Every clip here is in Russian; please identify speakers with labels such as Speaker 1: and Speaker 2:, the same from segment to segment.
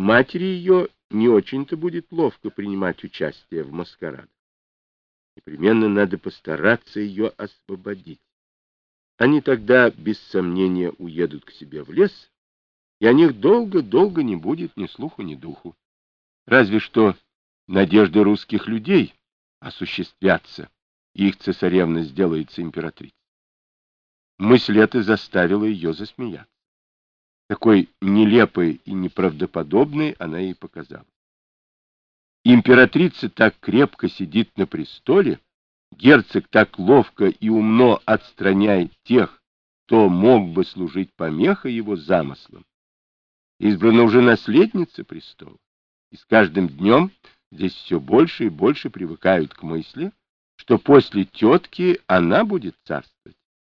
Speaker 1: матери ее не очень-то будет ловко принимать участие в маскарадах. Непременно надо постараться ее освободить. Они тогда, без сомнения, уедут к себе в лес, и о них долго-долго не будет ни слуху, ни духу. Разве что надежды русских людей осуществятся, и их цесаревна сделается императрицей. Мысль эта заставила ее засмеяться. Такой нелепой и неправдоподобной она ей показалась. Императрица так крепко сидит на престоле, герцог так ловко и умно отстраняет тех, кто мог бы служить помехой его замыслам. Избрана уже наследница престола, и с каждым днем здесь все больше и больше привыкают к мысли, что после тетки она будет царствовать.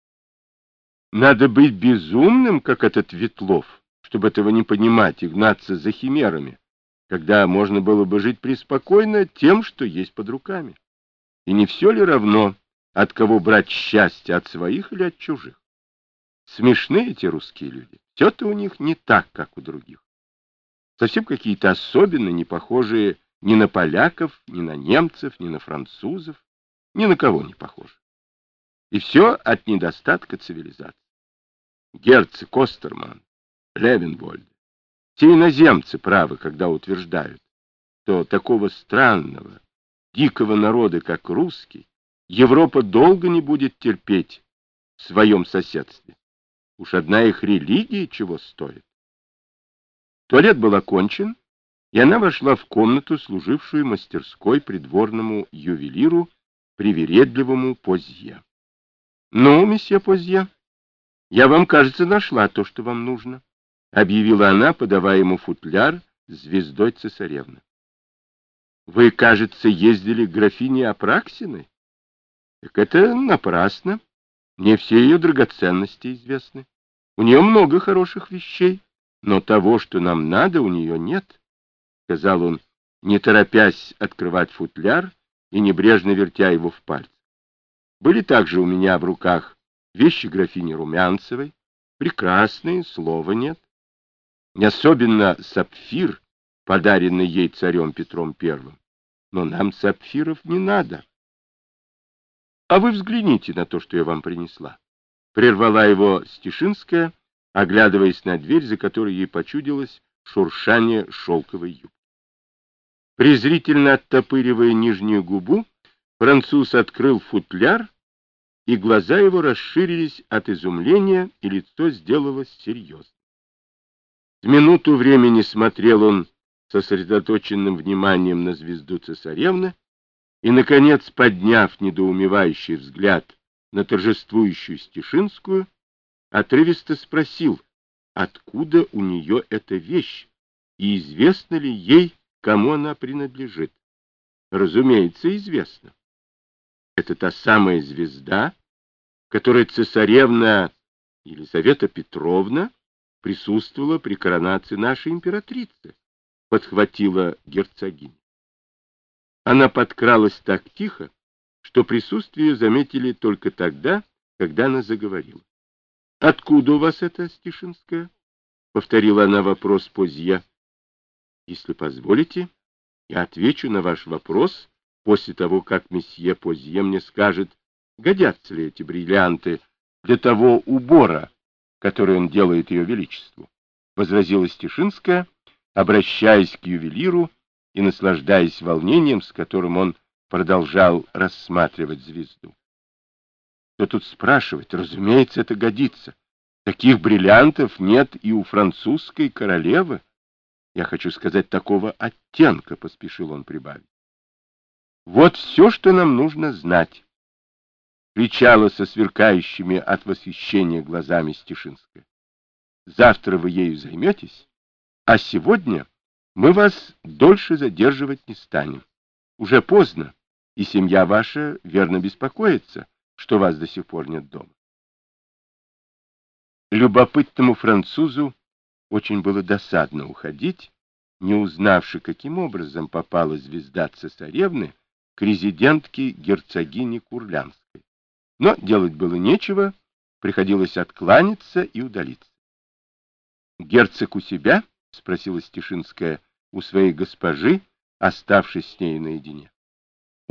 Speaker 1: Надо быть безумным, как этот Ветлов, чтобы этого не понимать и гнаться за химерами, когда можно было бы жить преспокойно тем, что есть под руками. И не все ли равно, от кого брать счастье, от своих или от чужих? Смешны эти русские люди. Все-то у них не так, как у других. Совсем какие-то особенно не похожие ни на поляков, ни на немцев, ни на французов, ни на кого не похожи. И все от недостатка цивилизации. Герцог Остерман, Левенвольд, все иноземцы правы, когда утверждают, что такого странного, дикого народа, как русский, Европа долго не будет терпеть в своем соседстве. Уж одна их религия чего стоит. Туалет был окончен, и она вошла в комнату, служившую мастерской придворному ювелиру, привередливому Позье. — Ну, месье Позье, я вам, кажется, нашла то, что вам нужно, — объявила она, подавая ему футляр с звездой цесаревны. — Вы, кажется, ездили к графине Апраксиной? — Так это напрасно. Мне все ее драгоценности известны. У нее много хороших вещей, но того, что нам надо, у нее нет, — сказал он, не торопясь открывать футляр и небрежно вертя его в пальцах. Были также у меня в руках вещи графини Румянцевой, прекрасные, слова нет. Не особенно сапфир, подаренный ей царем Петром I, но нам сапфиров не надо. — А вы взгляните на то, что я вам принесла, — прервала его Стешинская, оглядываясь на дверь, за которой ей почудилось шуршание шелковой юбки. Презрительно оттопыривая нижнюю губу, француз открыл футляр, и глаза его расширились от изумления, и лицо сделалось серьезным. С минуту времени смотрел он сосредоточенным вниманием на звезду цесаревны, и, наконец, подняв недоумевающий взгляд на торжествующую Стешинскую, отрывисто спросил, откуда у нее эта вещь, и известно ли ей, кому она принадлежит. Разумеется, известно. Это та самая звезда, которой цесаревна Елизавета Петровна присутствовала при коронации нашей императрицы, подхватила герцогиня. Она подкралась так тихо, что присутствие ее заметили только тогда, когда она заговорила. — Откуда у вас это, Стешинская? — повторила она вопрос Позье. — Если позволите, я отвечу на ваш вопрос после того, как месье Позье мне скажет, годятся ли эти бриллианты для того убора, который он делает ее величеству, — возразила Стешинская, обращаясь к ювелиру и наслаждаясь волнением, с которым он продолжал рассматривать звезду. Что тут спрашивать? Разумеется, это годится. Таких бриллиантов нет и у французской королевы. Я хочу сказать, такого оттенка, — поспешил он прибавить. Вот все, что нам нужно знать, — кричала со сверкающими от восхищения глазами Стешинская. Завтра вы ею займетесь, а сегодня мы вас дольше задерживать не станем. Уже поздно, и семья ваша верно беспокоится, что вас до сих пор нет дома. Любопытному французу очень было досадно уходить, не узнавши, каким образом попала звезда цесаревны к резидентке герцогини Курлянской. Но делать было нечего, приходилось откланяться и удалиться. Герцог у себя — спросила Стешинская у своей госпожи, оставшись с ней наедине.